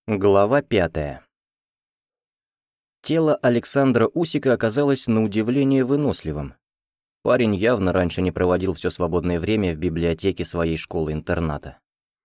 Глава 5. Тело Александра Усика оказалось на удивление выносливым. Парень явно раньше не проводил все свободное время в библиотеке своей школы-интерната.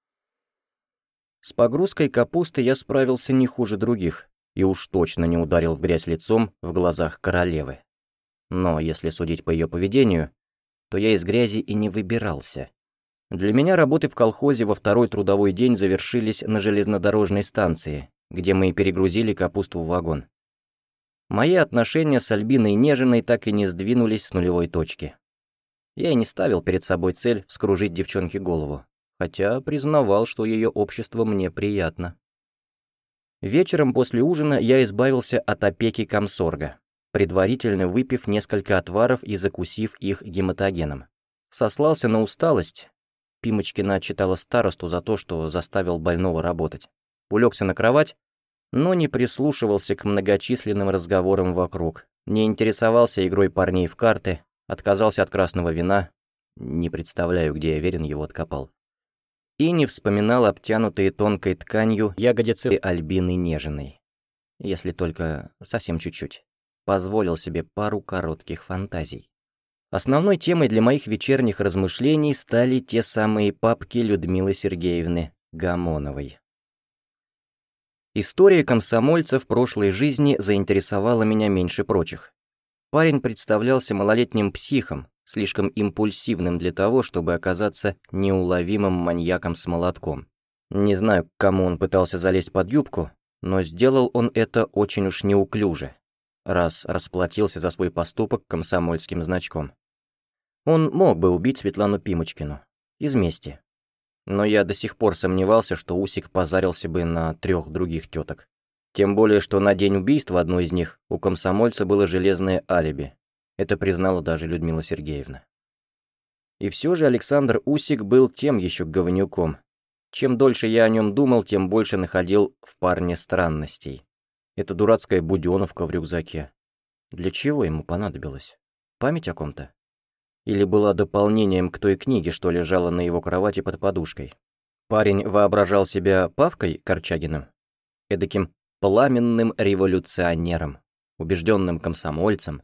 С погрузкой капусты я справился не хуже других, и уж точно не ударил в грязь лицом в глазах королевы. Но если судить по ее поведению, то я из грязи и не выбирался. Для меня работы в колхозе во второй трудовой день завершились на железнодорожной станции, где мы перегрузили капусту в вагон. Мои отношения с Альбиной Нежиной так и не сдвинулись с нулевой точки. Я и не ставил перед собой цель вскружить девчонке голову, хотя признавал, что ее общество мне приятно. Вечером после ужина я избавился от опеки комсорга, предварительно выпив несколько отваров и закусив их гематогеном. Сослался на усталость. Пимочкина отчитала старосту за то, что заставил больного работать. Улегся на кровать, но не прислушивался к многочисленным разговорам вокруг, не интересовался игрой парней в карты, отказался от красного вина, не представляю, где Аверин его откопал, и не вспоминал обтянутые тонкой тканью ягодицы Альбины Нежиной. Если только совсем чуть-чуть. Позволил себе пару коротких фантазий. Основной темой для моих вечерних размышлений стали те самые папки Людмилы Сергеевны Гамоновой. История комсомольца в прошлой жизни заинтересовала меня меньше прочих. Парень представлялся малолетним психом, слишком импульсивным для того, чтобы оказаться неуловимым маньяком с молотком. Не знаю, к кому он пытался залезть под юбку, но сделал он это очень уж неуклюже, раз расплатился за свой поступок комсомольским значком. Он мог бы убить Светлану Пимочкину из мести. Но я до сих пор сомневался, что Усик позарился бы на 3 других теток. Тем более, что на день убийства одной из них у комсомольца было железное алиби. Это признала даже Людмила Сергеевна. И все же Александр Усик был тем еще говнюком. Чем дольше я о нем думал, тем больше находил в парне странностей. Эта дурацкая буденовка в рюкзаке. Для чего ему понадобилось? Память о ком-то? Или была дополнением к той книге, что лежала на его кровати под подушкой? Парень воображал себя Павкой Корчагиным, эдаким пламенным революционером, убежденным комсомольцем.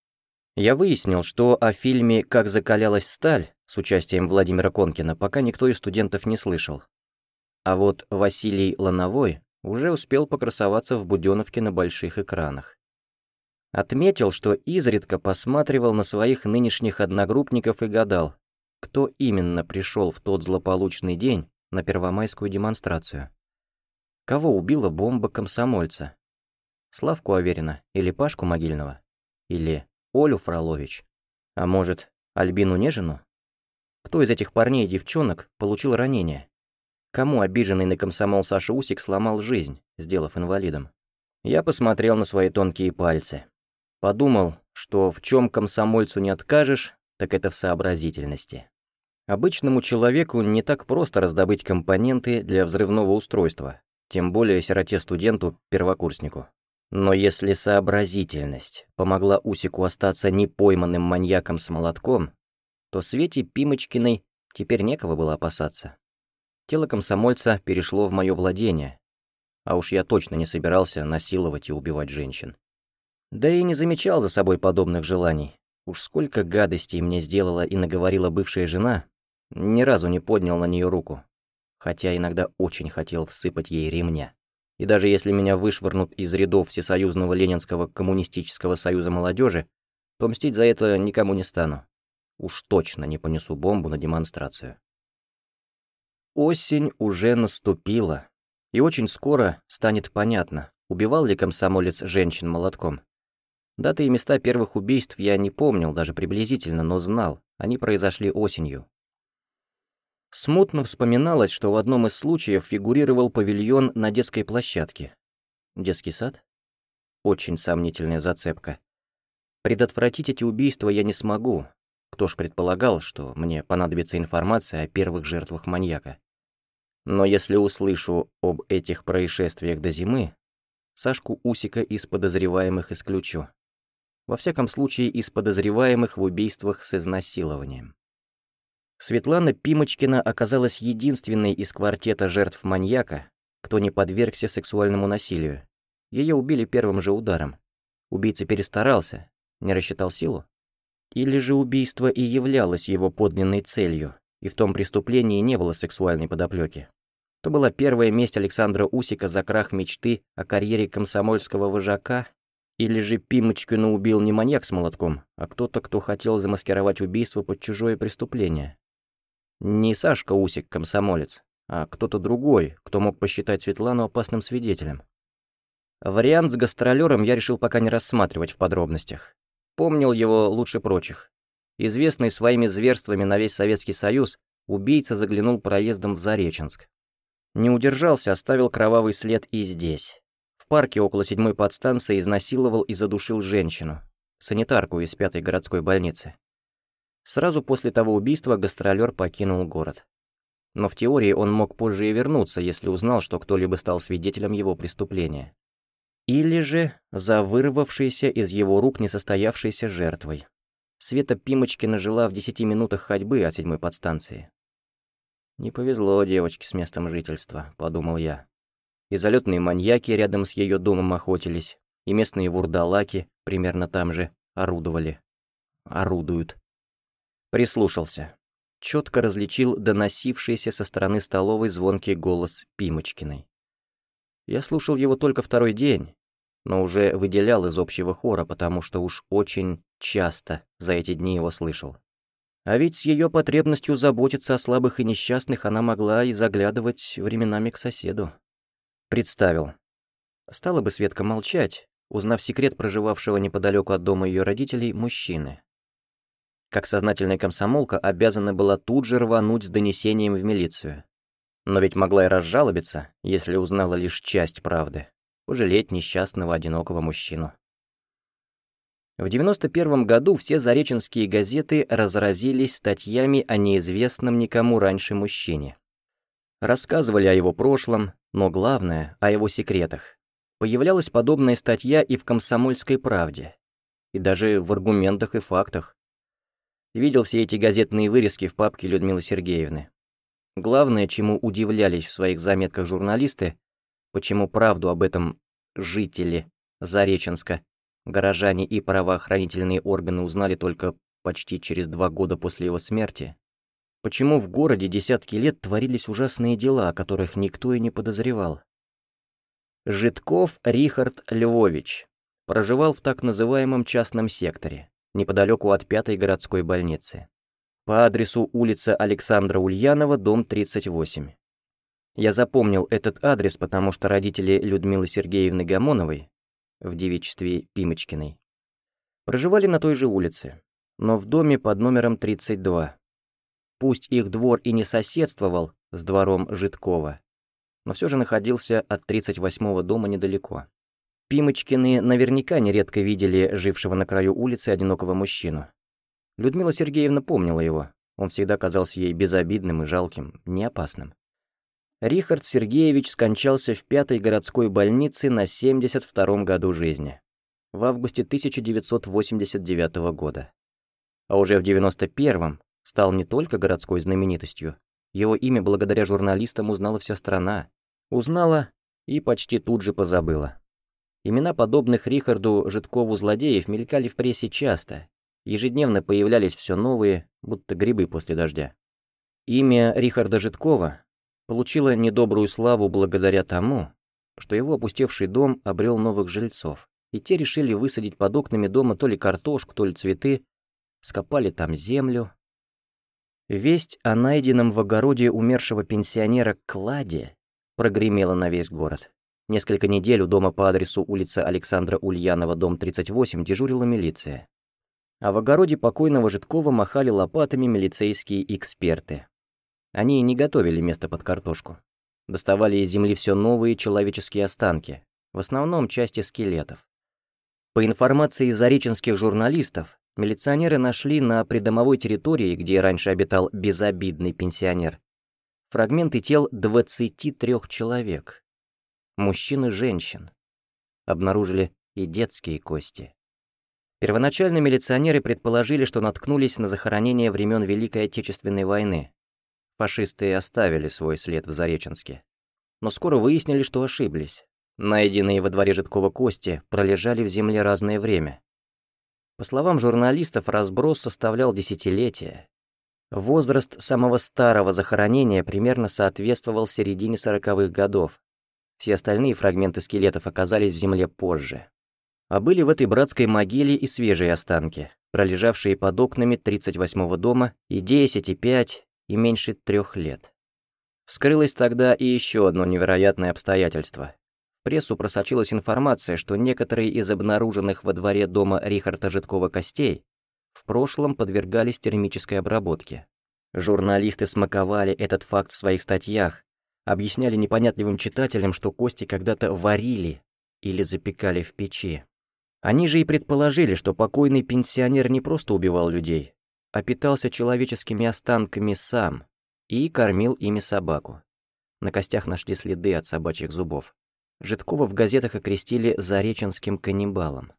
Я выяснил, что о фильме «Как закалялась сталь» с участием Владимира Конкина пока никто из студентов не слышал. А вот Василий Лановой уже успел покрасоваться в Будённовке на больших экранах. Отметил, что изредка посматривал на своих нынешних одногруппников и гадал, кто именно пришел в тот злополучный день на первомайскую демонстрацию. Кого убила бомба комсомольца? Славку Аверина или Пашку Могильного? Или Олю Фролович? А может, Альбину Нежину? Кто из этих парней и девчонок получил ранение? Кому обиженный на комсомол Саша Усик сломал жизнь, сделав инвалидом? Я посмотрел на свои тонкие пальцы. Подумал, что в чем комсомольцу не откажешь, так это в сообразительности. Обычному человеку не так просто раздобыть компоненты для взрывного устройства, тем более сироте-студенту-первокурснику. Но если сообразительность помогла Усику остаться непойманным маньяком с молотком, то Свете Пимочкиной теперь некого было опасаться. Тело комсомольца перешло в мое владение, а уж я точно не собирался насиловать и убивать женщин. Да и не замечал за собой подобных желаний. Уж сколько гадостей мне сделала и наговорила бывшая жена, ни разу не поднял на нее руку, хотя иногда очень хотел всыпать ей ремня. И даже если меня вышвырнут из рядов Всесоюзного Ленинского коммунистического союза молодежи, то мстить за это никому не стану. Уж точно не понесу бомбу на демонстрацию. Осень уже наступила, и очень скоро станет понятно, убивал ли комсомолец женщин молотком. Даты и места первых убийств я не помнил даже приблизительно, но знал, они произошли осенью. Смутно вспоминалось, что в одном из случаев фигурировал павильон на детской площадке. Детский сад? Очень сомнительная зацепка. Предотвратить эти убийства я не смогу. Кто ж предполагал, что мне понадобится информация о первых жертвах маньяка? Но если услышу об этих происшествиях до зимы, Сашку Усика из подозреваемых исключу. Во всяком случае, из подозреваемых в убийствах с изнасилованием. Светлана Пимочкина оказалась единственной из квартета жертв маньяка, кто не подвергся сексуальному насилию. Ее убили первым же ударом. Убийца перестарался, не рассчитал силу. Или же убийство и являлось его подлинной целью, и в том преступлении не было сексуальной подоплеки. То была первая месть Александра Усика за крах мечты о карьере комсомольского вожака, или же Пимочкину убил не маньяк с молотком, а кто-то, кто хотел замаскировать убийство под чужое преступление. Не Сашка Усик, комсомолец, а кто-то другой, кто мог посчитать Светлану опасным свидетелем. Вариант с гастролером я решил пока не рассматривать в подробностях. Помнил его лучше прочих. Известный своими зверствами на весь Советский Союз, убийца заглянул проездом в Зареченск. Не удержался, оставил кровавый след и здесь. В парке около 7-й подстанции изнасиловал и задушил женщину, санитарку из 5-й городской больницы. Сразу после того убийства гастролер покинул город. Но в теории он мог позже и вернуться, если узнал, что кто-либо стал свидетелем его преступления. Или же за вырвавшейся из его рук несостоявшейся жертвой. Света Пимочкина жила в 10 минутах ходьбы от 7-й подстанции. «Не повезло девочке с местом жительства», — подумал я. И залетные маньяки рядом с ее домом охотились, и местные вурдалаки примерно там же орудуют. Прислушался. Четко различил доносившийся со стороны столовой звонкий голос Пимочкиной. Я слушал его только второй день, но уже выделял из общего хора, потому что уж очень часто за эти дни его слышал. А ведь с ее потребностью заботиться о слабых и несчастных она могла и заглядывать временами к соседу. Представил. Стала бы Светка молчать, узнав секрет проживавшего неподалеку от дома ее родителей мужчины. Как сознательная комсомолка обязана была тут же рвануть с донесением в милицию. Но ведь могла и разжалобиться, если узнала лишь часть правды, пожалеть несчастного одинокого мужчину. В 91 году все зареченские газеты разразились статьями о неизвестном никому раньше мужчине. Рассказывали о его прошлом, но главное — о его секретах. Появлялась подобная статья и в «Комсомольской правде», и даже в «Аргументах и фактах». Видел все эти газетные вырезки в папке Людмилы Сергеевны. Главное, чему удивлялись в своих заметках журналисты, почему правду об этом жители Зареченска, горожане и правоохранительные органы узнали только почти через 2 года после его смерти, почему в городе десятки лет творились ужасные дела, о которых никто и не подозревал. Житков Рихард Львович проживал в так называемом частном секторе, неподалеку от 5-й городской больницы. По адресу улица Александра Ульянова, дом 38. Я запомнил этот адрес, потому что родители Людмилы Сергеевны Гамоновой, в девичестве Пимочкиной, проживали на той же улице, но в доме под номером 32. Пусть их двор и не соседствовал с двором Житкова, но все же находился от 38-го дома недалеко. Пимочкины наверняка нередко видели жившего на краю улицы одинокого мужчину. Людмила Сергеевна помнила его, он всегда казался ей безобидным и жалким, не опасным. Рихард Сергеевич скончался в 5-й городской больнице на 72-м году жизни, в августе 1989 года. А уже в 91-м стал не только городской знаменитостью, его имя благодаря журналистам узнала вся страна. Узнала и почти тут же позабыла. Имена подобных Рихарду Житкову злодеев мелькали в прессе часто, ежедневно появлялись все новые, будто грибы после дождя. Имя Рихарда Житкова получило недобрую славу благодаря тому, что его опустевший дом обрел новых жильцов, и те решили высадить под окнами дома то ли картошку, то ли цветы, скопали там землю. Весть о найденном в огороде умершего пенсионера кладе прогремела на весь город. Несколько недель у дома по адресу улица Александра Ульянова, дом 38, дежурила милиция. А в огороде покойного Житкова махали лопатами милицейские эксперты. Они не готовили место под картошку. Доставали из земли все новые человеческие останки, в основном части скелетов. По информации зареченских журналистов, милиционеры нашли на придомовой территории, где раньше обитал безобидный пенсионер, фрагменты тел 23 человек. Мужчин и женщин. Обнаружили и детские кости. Первоначально милиционеры предположили, что наткнулись на захоронение времен Великой Отечественной войны. Фашисты оставили свой след в Зареченске. но скоро выяснили, что ошиблись. Найденные во дворе Жидкова кости пролежали в земле разное время. По словам журналистов, разброс составлял десятилетия. Возраст самого старого захоронения примерно соответствовал середине 40-х годов. Все остальные фрагменты скелетов оказались в земле позже. А были в этой братской могиле и свежие останки, пролежавшие под окнами 38-го дома и 10, и 5, и меньше 3 лет. Вскрылось тогда и еще одно невероятное обстоятельство. В прессу просочилась информация, что некоторые из обнаруженных во дворе дома Рихарда Жидкова костей в прошлом подвергались термической обработке. Журналисты смаковали этот факт в своих статьях, объясняли непонятливым читателям, что кости когда-то варили или запекали в печи. Они же и предположили, что покойный пенсионер не просто убивал людей, а питался человеческими останками сам и кормил ими собаку. На костях нашли следы от собачьих зубов. Жидкова в газетах окрестили зареченским каннибалом.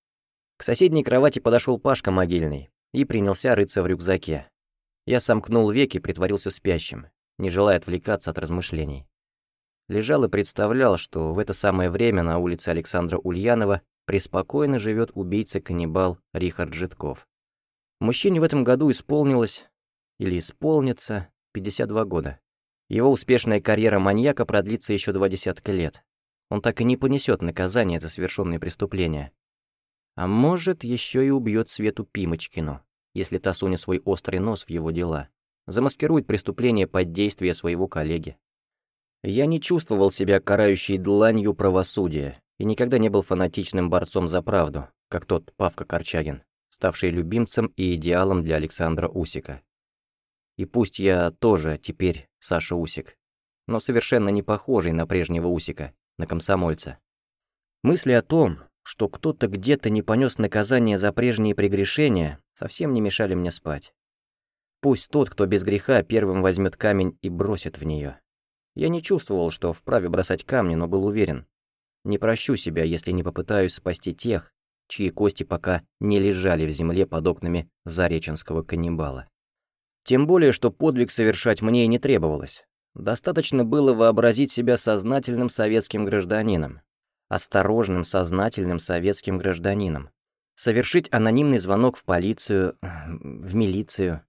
К соседней кровати подошел Пашка Могильный и принялся рыться в рюкзаке. Я сомкнул веки, притворился спящим, не желая отвлекаться от размышлений. Лежал и представлял, что в это самое время на улице Александра Ульянова преспокойно живет убийца-каннибал Рихард Жидков. Мужчине в этом году исполнилось, или исполнится, 52 года. Его успешная карьера маньяка продлится еще 20 лет. Он так и не понесет наказание за совершенные преступления. А может, еще и убьет Свету Пимочкину, если та сунет свой острый нос в его дела. Замаскирует преступление под действие своего коллеги. Я не чувствовал себя карающей дланью правосудия и никогда не был фанатичным борцом за правду, как тот Павка Корчагин, ставший любимцем и идеалом для Александра Усика. И пусть я тоже теперь Саша Усик, но совершенно не похожий на прежнего Усика, на комсомольца. Мысли о том, что кто-то где-то не понес наказание за прежние прегрешения, совсем не мешали мне спать. Пусть тот, кто без греха, первым возьмет камень и бросит в нее. Я не чувствовал, что вправе бросать камни, но был уверен. Не прощу себя, если не попытаюсь спасти тех, чьи кости пока не лежали в земле под окнами зареченского каннибала. Тем более, что подвиг совершать мне и не требовалось. Достаточно было вообразить себя сознательным советским гражданином. Осторожным, сознательным советским гражданином. Совершить анонимный звонок в полицию, в милицию.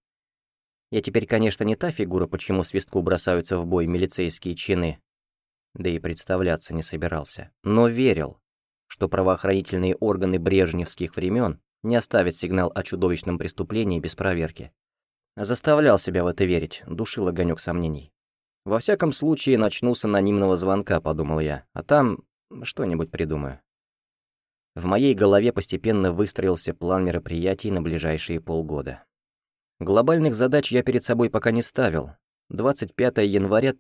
Я теперь, конечно, не та фигура, почему свистку бросаются в бой милицейские чины. Да и представляться не собирался. Но верил, что правоохранительные органы брежневских времен не оставят сигнал о чудовищном преступлении без проверки. Заставлял себя в это верить, душил огонек сомнений. Во всяком случае, начну с анонимного звонка, подумал я, а там что-нибудь придумаю. В моей голове постепенно выстроился план мероприятий на ближайшие полгода. Глобальных задач я перед собой пока не ставил. 25 января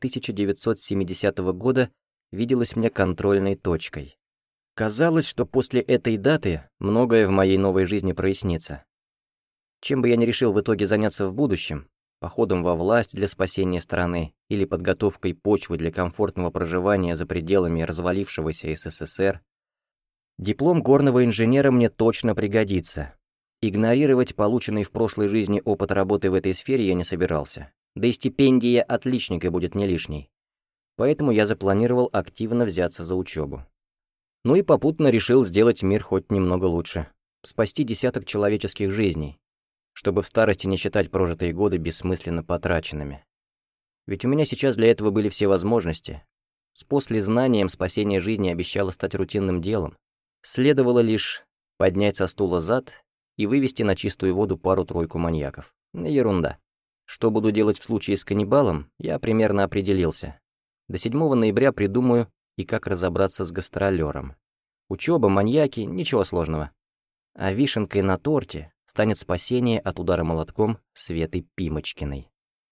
1970 года виделось мне контрольной точкой. Казалось, что после этой даты многое в моей новой жизни прояснится. Чем бы я ни решил в итоге заняться в будущем, походом во власть для спасения страны или подготовкой почвы для комфортного проживания за пределами развалившегося СССР, диплом горного инженера мне точно пригодится. Игнорировать полученный в прошлой жизни опыт работы в этой сфере я не собирался. Да и стипендия отличника будет не лишней. Поэтому я запланировал активно взяться за учебу. Ну и попутно решил сделать мир хоть немного лучше. Спасти десяток человеческих жизней, чтобы в старости не считать прожитые годы бессмысленно потраченными. Ведь у меня сейчас для этого были все возможности. С послезнанием спасение жизни обещало стать рутинным делом. Следовало лишь поднять со стула зад и вывести на чистую воду пару-тройку маньяков. Ерунда. Что буду делать в случае с каннибалом, я примерно определился. До 7 ноября придумаю и как разобраться с гастролером. Учеба, маньяки, ничего сложного. А вишенкой на торте станет спасение от удара молотком Светы Пимочкиной.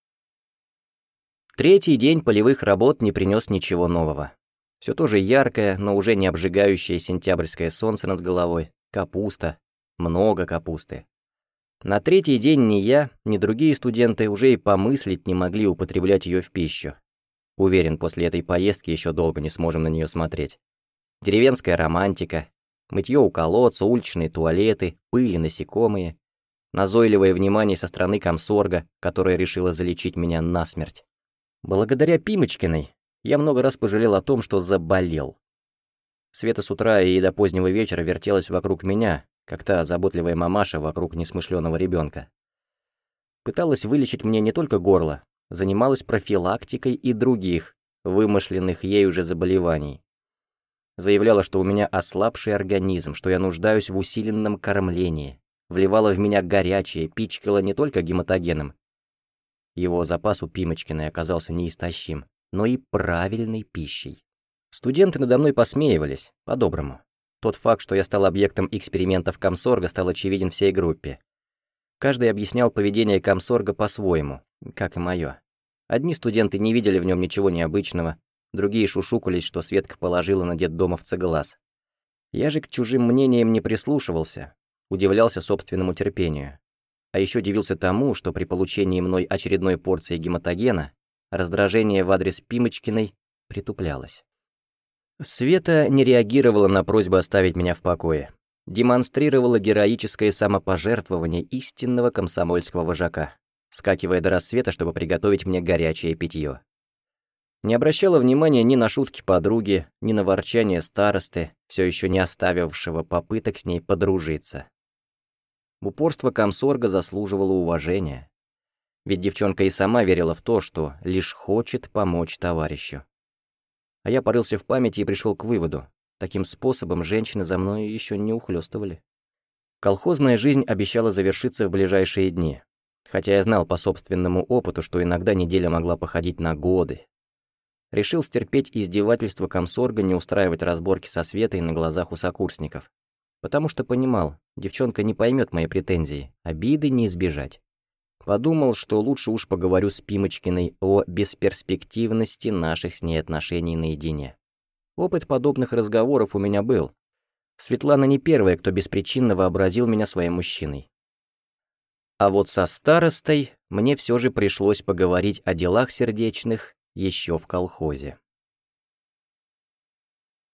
Третий день полевых работ не принес ничего нового. Все то же яркое, но уже не обжигающее сентябрьское солнце над головой, капуста, много капусты. На третий день ни я, ни другие студенты уже и помыслить не могли употреблять ее в пищу. Уверен, после этой поездки еще долго не сможем на нее смотреть. Деревенская романтика, мытье у колодца, уличные туалеты, пыль и насекомые, назойливое внимание со стороны комсорга, которая решила залечить меня насмерть. Благодаря Пимочкиной Я много раз пожалел о том, что заболел. Света с утра и до позднего вечера вертелась вокруг меня, как та заботливая мамаша вокруг несмышленого ребенка. Пыталась вылечить мне не только горло, занималась профилактикой и других, вымышленных ей уже заболеваний. Заявляла, что у меня ослабший организм, что я нуждаюсь в усиленном кормлении, вливала в меня горячее, пичкала не только гематогеном. Его запас у Пимочкиной оказался неистощим, но и правильной пищей. Студенты надо мной посмеивались, по-доброму. Тот факт, что я стал объектом экспериментов комсорга, стал очевиден всей группе. Каждый объяснял поведение комсорга по-своему, как и мое. Одни студенты не видели в нем ничего необычного, другие шушукались, что Светка положила на детдомовца глаз. Я же к чужим мнениям не прислушивался, удивлялся собственному терпению. А еще удивился тому, что при получении мной очередной порции гематогена раздражение в адрес Пимочкиной притуплялось. Света не реагировала на просьбу оставить меня в покое. Демонстрировала героическое самопожертвование истинного комсомольского вожака, скакивая до рассвета, чтобы приготовить мне горячее питье. Не обращала внимания ни на шутки подруги, ни на ворчание старосты, все еще не оставившего попыток с ней подружиться. Упорство комсорга заслуживало уважения. Ведь девчонка и сама верила в то, что лишь хочет помочь товарищу. А я порылся в памяти и пришел к выводу: таким способом женщины за мной еще не ухлёстывали. Колхозная жизнь обещала завершиться в ближайшие дни, хотя я знал по собственному опыту, что иногда неделя могла походить на годы. Решил стерпеть издевательства комсорга, не устраивать разборки со Светой на глазах у сокурсников. Потому что понимал, девчонка не поймет мои претензии, обиды не избежать. Подумал, что лучше уж поговорю с Пимочкиной о бесперспективности наших с ней отношений наедине. Опыт подобных разговоров у меня был. Светлана не первая, кто беспричинно вообразил меня своим мужчиной. А вот со старостой мне все же пришлось поговорить о делах сердечных еще в колхозе.